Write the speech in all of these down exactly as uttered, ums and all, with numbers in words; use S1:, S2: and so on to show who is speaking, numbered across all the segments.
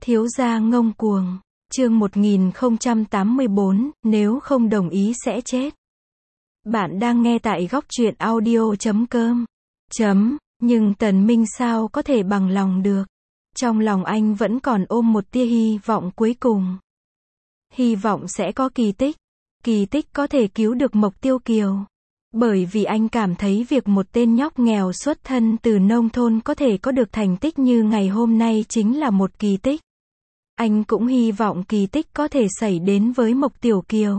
S1: Thiếu gia ngông cuồng. Chương một nghìn không trăm tám mươi bốn, nếu không đồng ý sẽ chết. Bạn đang nghe tại góc truyện audio chấm com. Chấm, nhưng Tần Minh sao có thể bằng lòng được. Trong lòng anh vẫn còn ôm một tia hy vọng cuối cùng. Hy vọng sẽ có kỳ tích. Kỳ tích có thể cứu được Mộc Tiêu Kiều. Bởi vì anh cảm thấy việc một tên nhóc nghèo xuất thân từ nông thôn có thể có được thành tích như ngày hôm nay chính là một kỳ tích. Anh cũng hy vọng kỳ tích có thể xảy đến với Mộc Tiểu Kiều.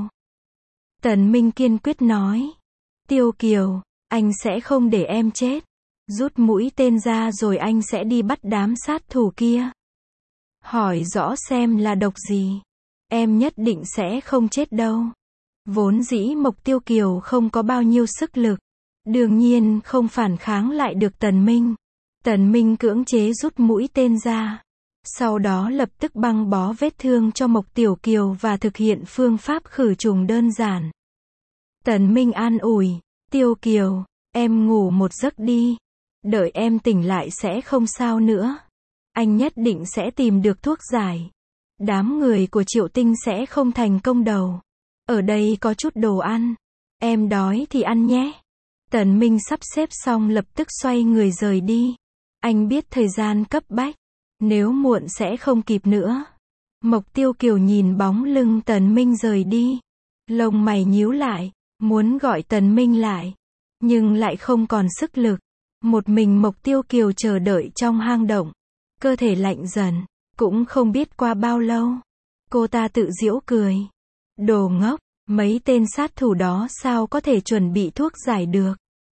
S1: Tần Minh kiên quyết nói. Tiêu Kiều, anh sẽ không để em chết. Rút mũi tên ra rồi anh sẽ đi bắt đám sát thủ kia. Hỏi rõ xem là độc gì. Em nhất định sẽ không chết đâu. Vốn dĩ Mộc Tiêu Kiều không có bao nhiêu sức lực. Đương nhiên không phản kháng lại được Tần Minh. Tần Minh cưỡng chế rút mũi tên ra. Sau đó lập tức băng bó vết thương cho Mộc Tiểu Kiều và thực hiện phương pháp khử trùng đơn giản. Tần Minh an ủi. Tiêu Kiều, em ngủ một giấc đi. Đợi em tỉnh lại sẽ không sao nữa. Anh nhất định sẽ tìm được thuốc giải. Đám người của Triệu Tinh sẽ không thành công đâu. Ở đây có chút đồ ăn. Em đói thì ăn nhé. Tần Minh sắp xếp xong lập tức xoay người rời đi. Anh biết thời gian cấp bách. Nếu muộn sẽ không kịp nữa. Mộc Tiêu Kiều nhìn bóng lưng Tần Minh rời đi. Lông mày nhíu lại. Muốn gọi Tần Minh lại. Nhưng lại không còn sức lực. Một mình Mộc Tiêu Kiều chờ đợi trong hang động. Cơ thể lạnh dần. Cũng không biết qua bao lâu. Cô ta tự giễu cười. Đồ ngốc, mấy tên sát thủ đó sao có thể chuẩn bị thuốc giải được.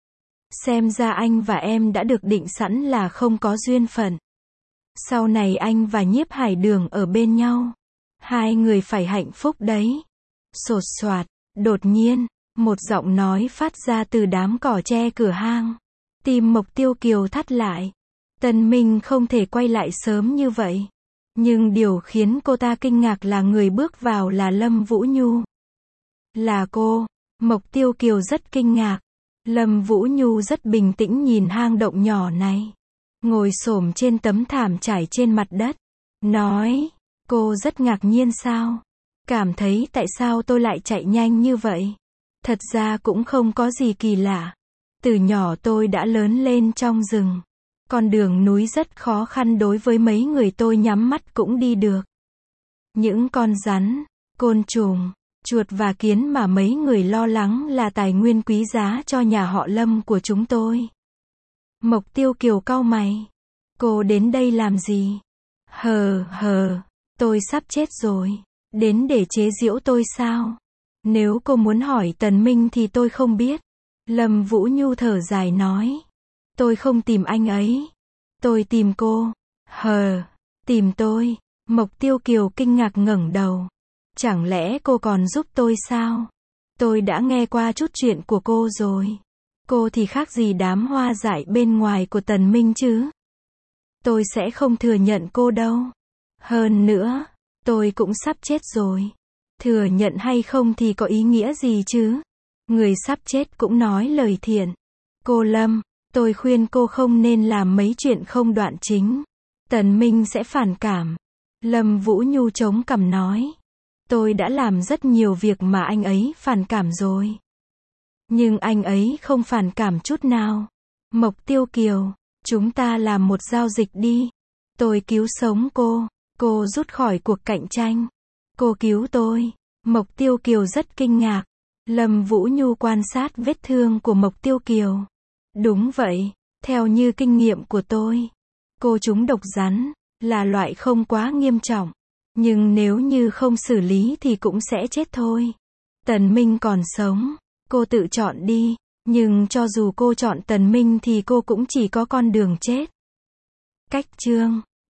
S1: Xem ra anh và em đã được định sẵn là không có duyên phận. Sau này anh và Nhiếp Hải Đường ở bên nhau. Hai người phải hạnh phúc đấy. Sột soạt, đột nhiên, một giọng nói phát ra từ đám cỏ tre cửa hang. Tim Mộc Tiêu Kiều thắt lại. Tần Minh không thể quay lại sớm như vậy. Nhưng điều khiến cô ta kinh ngạc là người bước vào là Lâm Vũ Nhu. Là cô. Mộc Tiêu Kiều rất kinh ngạc. Lâm Vũ Nhu rất bình tĩnh nhìn hang động nhỏ này. Ngồi xổm trên tấm thảm trải trên mặt đất. Nói, cô rất ngạc nhiên sao? Cảm thấy tại sao tôi lại chạy nhanh như vậy? Thật ra cũng không có gì kỳ lạ. Từ nhỏ tôi đã lớn lên trong rừng. Con đường núi rất khó khăn đối với mấy người tôi nhắm mắt cũng đi được. Những con rắn, côn trùng, chuột và kiến mà mấy người lo lắng là tài nguyên quý giá cho nhà họ Lâm của chúng tôi. Mộc Tiêu Kiều cau mày. Cô đến đây làm gì? Hờ hờ, tôi sắp chết rồi. Đến để chế giễu tôi sao? Nếu cô muốn hỏi Tần Minh thì tôi không biết. Lâm Vũ Nhu thở dài nói. Tôi không tìm anh ấy. Tôi tìm cô. Hờ, tìm tôi. Mộc Tiêu Kiều kinh ngạc ngẩng đầu. Chẳng lẽ cô còn giúp tôi sao? Tôi đã nghe qua chút chuyện của cô rồi. Cô thì khác gì đám hoa dại bên ngoài của Tần Minh chứ? Tôi sẽ không thừa nhận cô đâu. Hơn nữa, tôi cũng sắp chết rồi. Thừa nhận hay không thì có ý nghĩa gì chứ? Người sắp chết cũng nói lời thiện. Cô Lâm, tôi khuyên cô không nên làm mấy chuyện không đoạn chính. Tần Minh sẽ phản cảm. Lâm Vũ Nhu chống cằm nói. Tôi đã làm rất nhiều việc mà anh ấy phản cảm rồi. Nhưng anh ấy không phản cảm chút nào. Mộc Tiêu Kiều, chúng ta làm một giao dịch đi. Tôi cứu sống cô. Cô rút khỏi cuộc cạnh tranh. Cô cứu tôi. Mộc Tiêu Kiều rất kinh ngạc. Lâm Vũ Nhu quan sát vết thương của Mộc Tiêu Kiều. Đúng vậy, theo như kinh nghiệm của tôi. Cô trúng độc rắn, là loại không quá nghiêm trọng. Nhưng nếu như không xử lý thì cũng sẽ chết thôi. Tần Minh còn sống. Cô tự chọn đi. Nhưng cho dù cô chọn Tần Minh thì cô cũng chỉ có con đường chết. Cách chương